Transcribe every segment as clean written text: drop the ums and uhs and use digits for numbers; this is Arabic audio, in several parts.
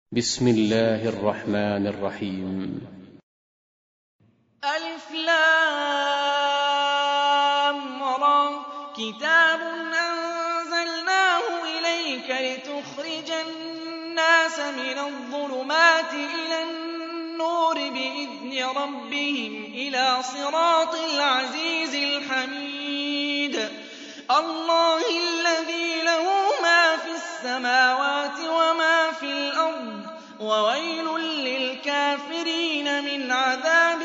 بسم الله الرحمن الرحيم. ألف لام را كتاب أنزلناه إليك لتخرج الناس من الظلمات إلى النور بإذن ربهم إلى صراط العزيز الحميد الله الذي له ما في السماوات وما في الأرض وويل للكافرين من عذاب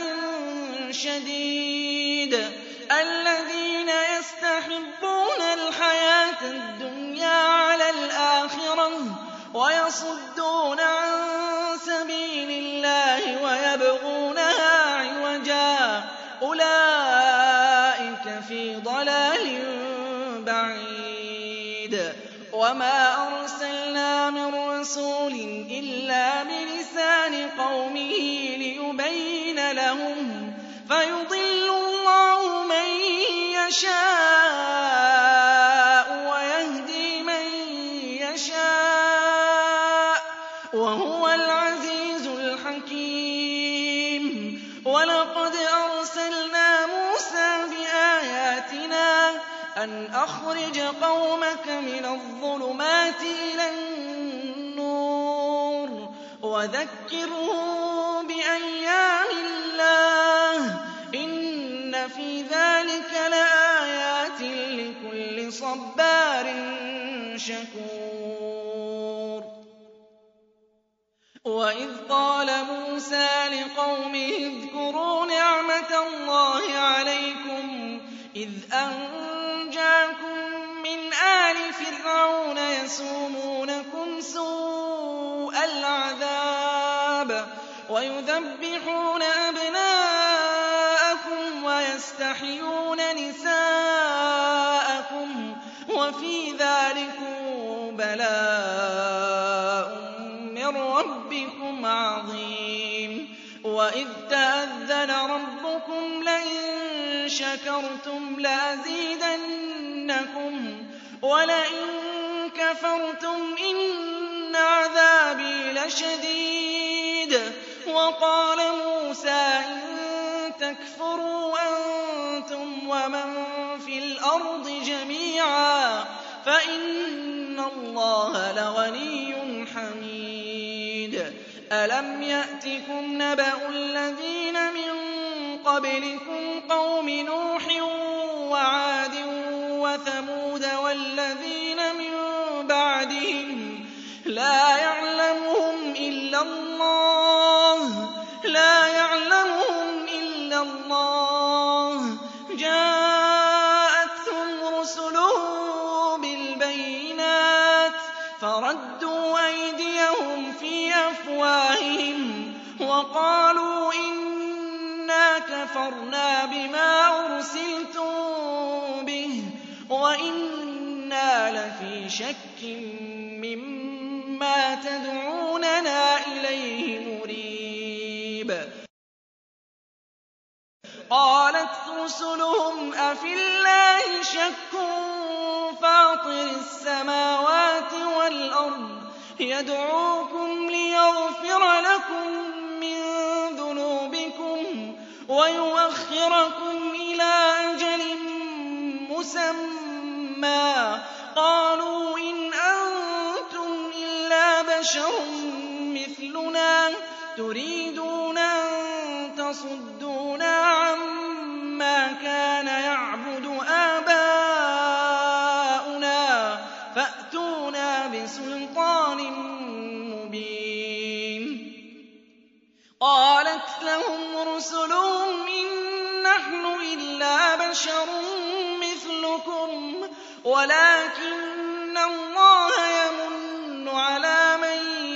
شديد الذين يستحبون الحياة الدنيا على الآخرة ويصدون عن سبيل الله ويبغونها عوجا أولئك في ضلال بعيد وما أرسلنا من رسول إلا بلسان قومه ليبين لهم فيضل الله من يشاء ويهدي من يشاء وهو العزيز الحكيم ولقد أرسلنا موسى بآياتنا أن أخرج قومك من الظلمات إلى النور وذكرهم بأيام الله إن في ذلك لآيات لكل صبار شكور وإذ قال موسى لقومه اذكروا نعمة الله عليكم إذ أنجاكم من آل فرعون يسومونكم سوء العذاب ويذبحون أبناءكم ويستحيون نساءكم وفي ذلكم بلاء من ربكم عظيم وإذ تأذن ربكم لئن شكرتم لأزيدنكم ولئن كفرتم إن عذابي لشديد وقال موسى إن تكفروا أنتم ومن في الأرض جميعا فإن الله لغني حميد ألم يأتكم نبأ الذين من قبلكم قوم نوح وعاد وثمود والذين من بعدهم لا يعلمهم إلا الله جاءتهم رسلهم بالبينات فردوا أيديهم في أفواههم وقالوا إنا كفرنا بما أرسلتم به وإنا لفي شك مما تدعوننا إليه مريب قالت رسلهم أفي الله شك فاطر السماوات والأرض يدعوكم ليغفر لكم من ذنوبكم ويؤخركم إلى أجل مسمى قالوا إن أنتم إلا بشر مثلنا تريدون أن تصدونا عما كان يعبد آباؤنا فأتونا بسلطان مبين قالت لهم رسلهم إن نحن إلا بشر مثلكم ولكن الله يمن على من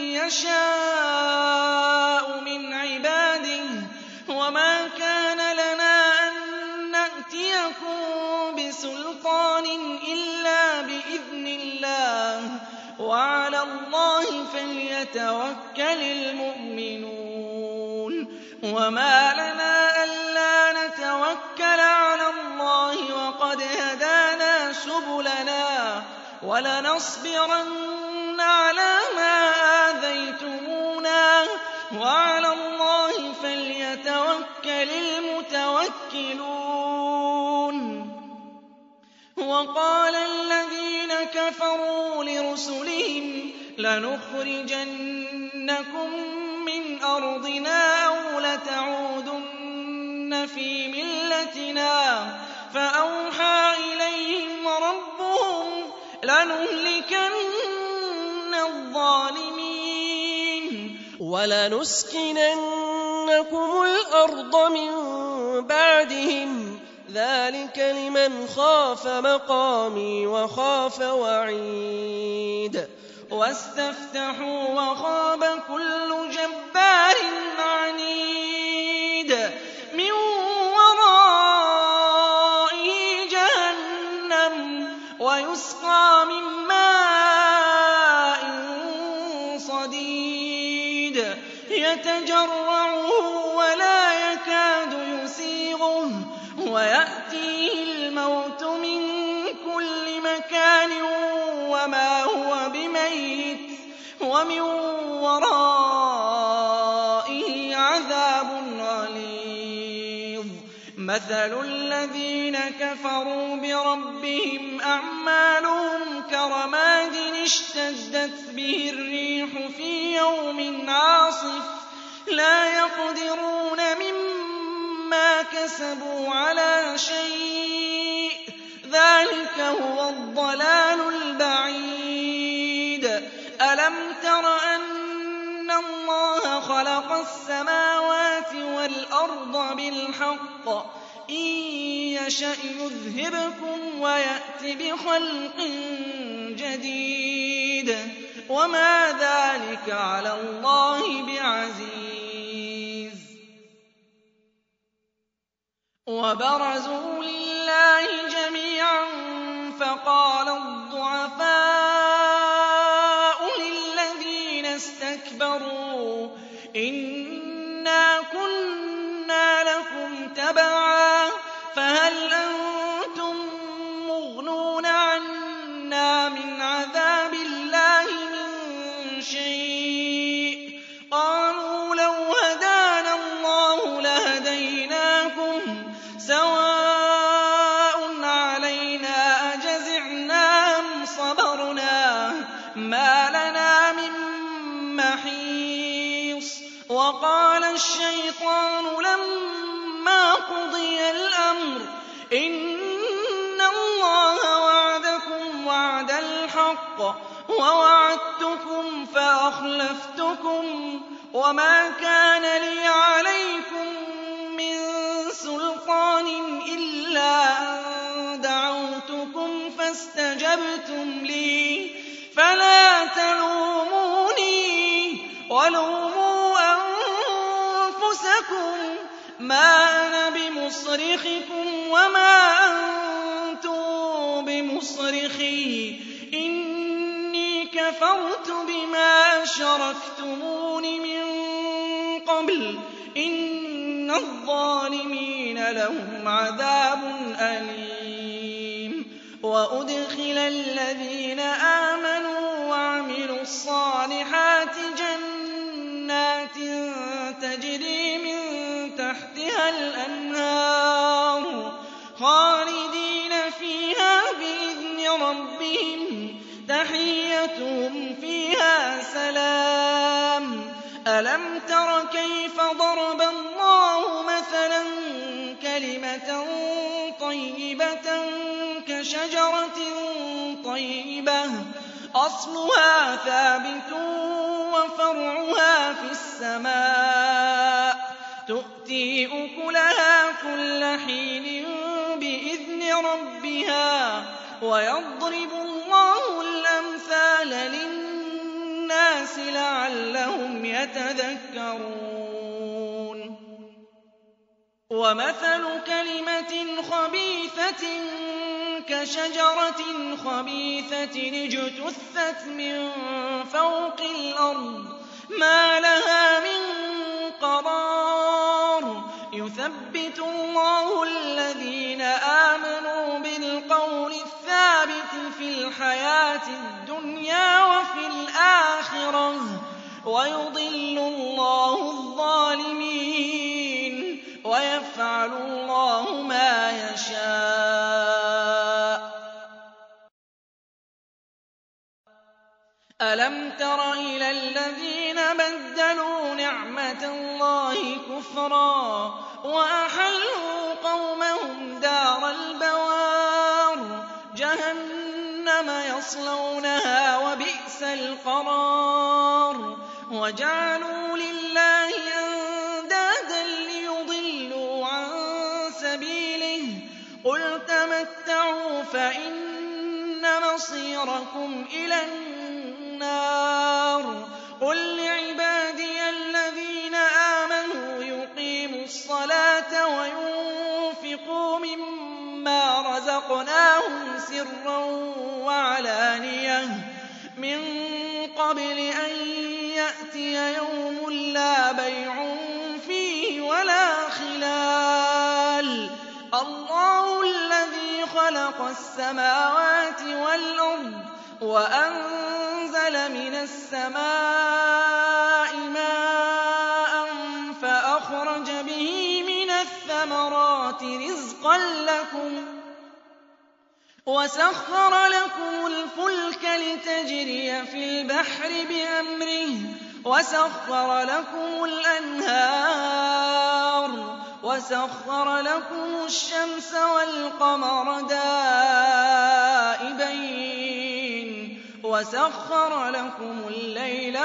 يشاء من عباده وما كان لنا أن نأتيكم بسلطان إلا بإذن الله وعلى الله فليتوكل المؤمنون وما لنا ألا نتوكل على الله وقد هدانا سبلنا ولنصبرن على ما آذيتمونا يعقلون وقال الذين كفروا لرسلهم لنخرجنكم من أرضنا أو لتعودن في ملتنا فأوحى إليهم ربهم لنهلكن الظالمين ولنسكننكم الأرض من بعدهم ذلك لمن خاف مقامي وخاف وعيد واستفتحوا وخاب كل جبار عنيد من ورائه جهنم ويسقى من ماء صديد يتجرعه ولا يكاد يسيغه ويأتيه الموت من كل مكان وما هو بميت ومن ورائه عذاب غليظ مثل الذين كفروا بربهم أعمالهم كرماد اشتدت به الريح في يوم عاصف لا يقدرون مما كسبوا على شيء ذلك هو الضلال البعيد ألم تر أن الله خلق السماوات والأرض بالحق إن يشأ يذهبكم ويأت بخلق جديد وما ذلك على الله بعزيز وبرزوا لله جميعا فقال الضعفاء للذين استكبروا إنا كنا لكم تبعا فهل أنتم مغنون عنا من عذاب الله من شيء قالوا لو هدانا الله لهديناكم سواء علينا أجزعنا أم صبرنا ما لنا من محيص وقال الشيطان لما قضي الأمر إن الله وعدكم وعد الحق ووعدتكم فأخلفتكم وما كان لي عليكم من سلطان إلا أن دعوتكم فاستجبتم لي فلا تلوموني ولوموا أنفسكم ما أنا بمصرخكم وما أنتم بمصرخي إني كفرت بما أشركتمون من قبل إن الظالمين لهم عذاب أليم وأدخل الذين آمنوا وعملوا الصالحات جنات تجري من تحتها الأنهار خالدين فيها بإذن ربهم تحيتهم فيها سلام ألم تر كيف ضرب الله مثلا كلمة طيبة كشجرة طيبة أصلها ثابت وفرعها في السماء تؤتي أكلها كل حين بإذن ربها ويضرب الله الأمثال للناس لعلهم يتذكرون ومثل كلمة خبيثة كشجرة خبيثة اجتثت من فوق الأرض ما لها من قرار يثبت الله الذين آمنوا بالقول الثابت في الحياة الدنيا وفي الآخرة ويضل الله الظالمين ويفعل الله أَلَمْ تَرَ إِلَى الَّذِينَ بَدَّلُوا نِعْمَةَ اللَّهِ كُفْرًا وَأَحَلُّوا قَوْمَهُمْ دَارَ الْبَوَارِ جَهَنَّمَ يَصْلَوْنَهَا وَبِئْسَ الْقَرَارُ وَجَعَلُوا لِلَّهِ أَندَادًا لِّيُضِلُّوا عَن سَبِيلِهِ قُلْ تَمَتَّعُوا فَإِنَّ مَصِيرَكُمْ إِلَى النَّارِ قُل لِّعِبَادِيَ الَّذِينَ آمَنُوا يُقِيمُوا الصَّلَاةَ وَيُنفِقُوا مِمَّا رَزَقْنَاهُمْ سِرًّا وَعَلَانِيَةً مِّن قَبْلِ أَن يَأْتِيَ يَوْمٌ لَّا بَيْعٌ فِيهِ وَلَا خِلَالٌ اللَّهُ الَّذِي خَلَقَ السَّمَاوَاتِ وَالْأَرْضَ وَأَنزَلَ مِنَ السَّمَاءِ مَاءً فَأَخْرَجَ بِهِ مِنَ الثَّمَرَاتِ رِزْقًا لَّكُمْ وَسَخَّرَ لَكُمُ الْفُلْكَ لِتَجْرِيَ فِي الْبَحْرِ بِأَمْرِهِ وَسَخَّرَ لَكُمُ الْأَنْهَارَ وَسَخَّرَ لَكُمُ الشَّمْسَ وَالْقَمَرَ دَائِبَيْنِ وَسَخَّرَ لَكُمُ اللَّيْلَ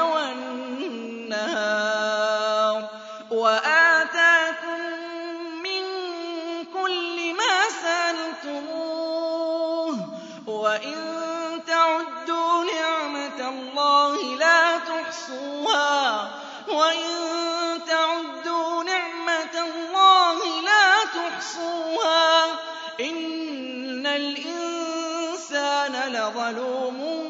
وَالنَّهَارَ وَآتَاكُم مِّن كُلِّ مَا سَأَلْتُمُوهُ وَإِن تَعُدُّوا نِعْمَةَ اللَّهِ لَا تُحْصُوهَا وَإِن تَعُدُّوا نِعْمَةَ اللَّهِ لَا تُحْصُوهَا إِنَّ الْإِنسَانَ لَظَلُومٌ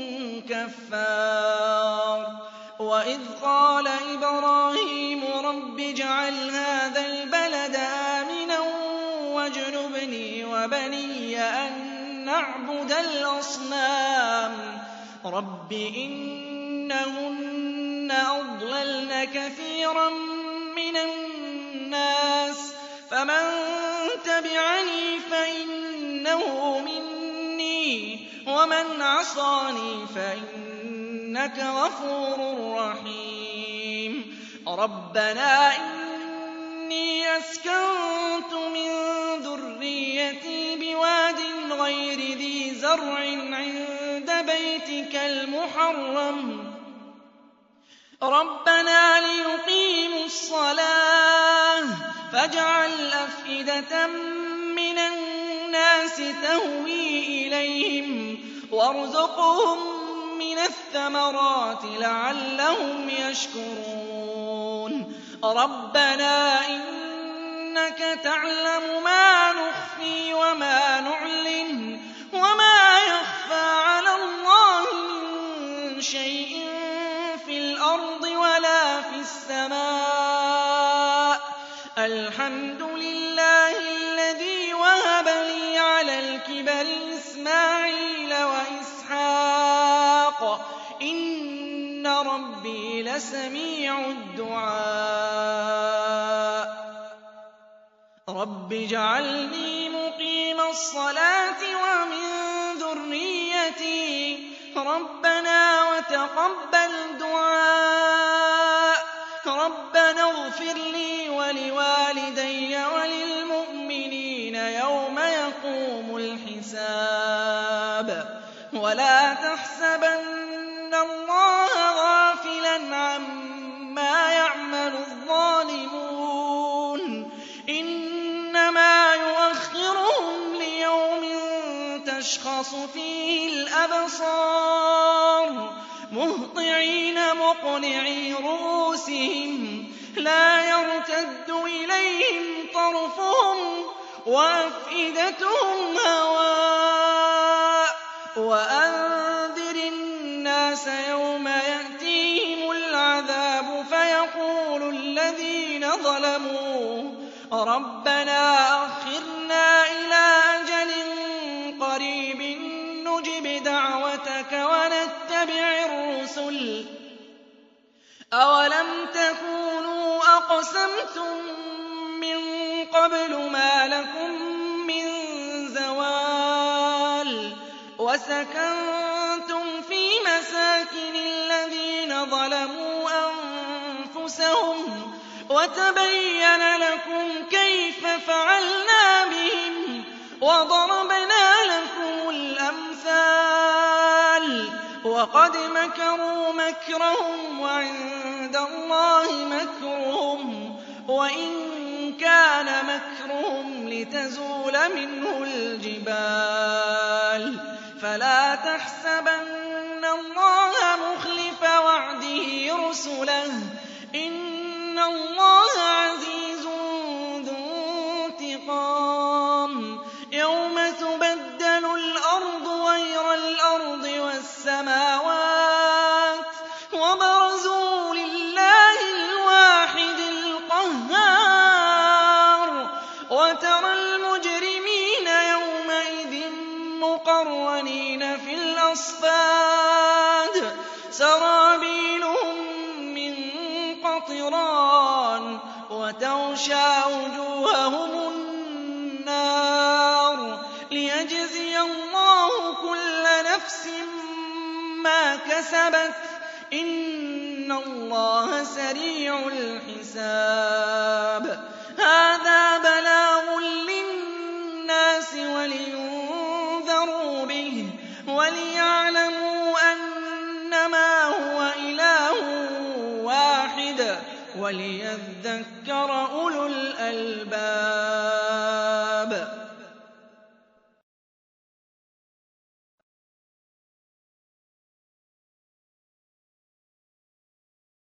كَفَّارٌ وَإِذْ قَالَ إِبْرَاهِيمُ رَبِّ اجْعَلْ هَٰذَا الْبَلَدَ آمِنًا وَاجْنُبْنِي وَبَنِيَّ أَن نَّعْبُدَ الْأَصْنَامَ رَبِّ إِنَّهُنَّ أَضْلَلْنَ كَثِيرًا مِّنَ النَّاسِ فَمَن تَبِعَنِي فَإِنَّهُ مِنِّي وَمَنْ عَصَانِي فَإِنَّكَ غَفُورٌ رَّحِيمٌ رَبَّنَا إِنِّي أَسْكَنتُ مِن ذُرِّيَّتِي بِوَادٍ غَيْرِ ذِي زَرْعٍ عِندَ بَيْتِكَ الْمُحَرَّمِ رَبَّنَا لِيُقِيمُوا الصَّلَاةَ فَاجْعَلْ أَفْئِدَةً مِّنَ النَّاسِ تَهْوِي إِلَيْهِمْ وَارْزُقْهُم مِّنَ الثَّمَرَاتِ لَعَلَّهُمْ يَشْكُرُونَ رَبَّنَا إِنَّكَ تَعْلَمُ مَا نُخْفِي وَمَا نُعْلِنُ وَمَا يَخْفَىٰ عَلَى اللَّهِ مِن شَيْءٍ فِي الْأَرْضِ وَلَا فِي السَّمَاءِ الْحَمْدُ لِلَّهِ الَّذِي وَهَبَ لِي عَلَى الْكِبَرِ إِسْمَاعِيلَ وَإِسْحَاقَ إِنَّ رَبِّي لَسَمِيعُ الدُّعَاءِ رَبِّ اجْعَلْنِي مُقِيمَ الصَّلَاةِ وَمِن ذُرِّيَّتِي رَبَّنَا وَتَقَبَّلْ دُعَاءِ رَبَّنَا اغْفِرْ لِي وَلِوَالِدَيَّ وَلِلْمُؤْمِنِينَ يَوْمَ يَقُومُ الْحِسَابُ وَلَا تَحْسَبَنَّ اللَّهَ غَافِلًا عَمَّا يَعْمَلُ الظَّالِمُونَ إِنَّمَا يُؤَخِّرُهُمْ لِيَوْمٍ تَشْخَصُ فِيهِ الْأَبْصَارُ مُهْطِعِينَ مُقْنِعِي رُءُوسِهِمْ لَا يَرْتَدُّ إِلَيْهِمْ طَرْفُهُمْ وَأَفْئِدَتُهُمْ هَوَاءٌ وَأَنذِرِ النَّاسَ يَوْمَ يَأْتِيهِمُ الْعَذَابُ فَيَقُولُ الَّذِينَ ظَلَمُوا رَبَّنَا أَخِّرْنَا إِلَىٰ أَجَلٍ قَرِيبٍ نُّجِبْ دَعْوَتَكَ وَنَتَّبِعِ الرُّسُلَ أَوَلَمْ تَكُونُوا أَقْسَمْتُم مِّن قَبْلُ مَا لَكُم مِّن زَوَالٍ وَسَكَنتُمْ فِي مَسَاكِنِ لِمَسَاكِنِ الَّذِينَ ظَلَمُوا أَنفُسَهُمْ وَتَبَيَّنَ لَكُمْ كَيْفَ فَعَلْنَا بِهِمْ وَضَرَبْنَا لَكُمُ الْأَمْثَالَ وَقَدْ مَكَرُوا مَكْرَهُمْ وَعِندَ اللَّهِ مَكْرُهُمْ وَإِن كَانَ مَكْرُهُمْ لِتَزُولَ مِنْهُ الْجِبَالُ فَلَا تَحْسَبَنَّ اللَّهَ مُخْلِفَ وَعْدِهِ رُسُلَهُ ۗ إِنَّ اللَّهَ عَزِيزٌ ذُو انتِقَامٍ يَوْمَ تُبَدَّلُ الْأَرْضُ غَيْرَ الْأَرْضِ وَالسَّمَاوَاتُ وَبَرَزُوا لِلَّهِ الْوَاحِدِ الْقَهَّارِ وَتَرَى الْمُجْرِمِينَ يَوْمَئِذٍ مُّقَرَّنِينَ فِي الْأَصْفَادِ سَرَابِيلُهُم مِّن قَطِرَانٍ وَتَغْشَىٰ وُجُوهَهُمُ النَّارُ لِيَجْزِيَ اللَّهُ كُلَّ نَفْسٍ مَّا كَسَبَتْ ۚ إِنَّ اللَّهَ سَرِيعُ الْحِسَابِ هَٰذَا بَلَاغٌ لِّلنَّاسِ وَلِيُنذَرُوا بِهِ وَلِيَعْلَمُوا أَنَّمَا هُوَ إِلَٰهٌ وَاحِدٌ وَلِيَذَّكَّرَ أُولُو الْأَلْبَابِ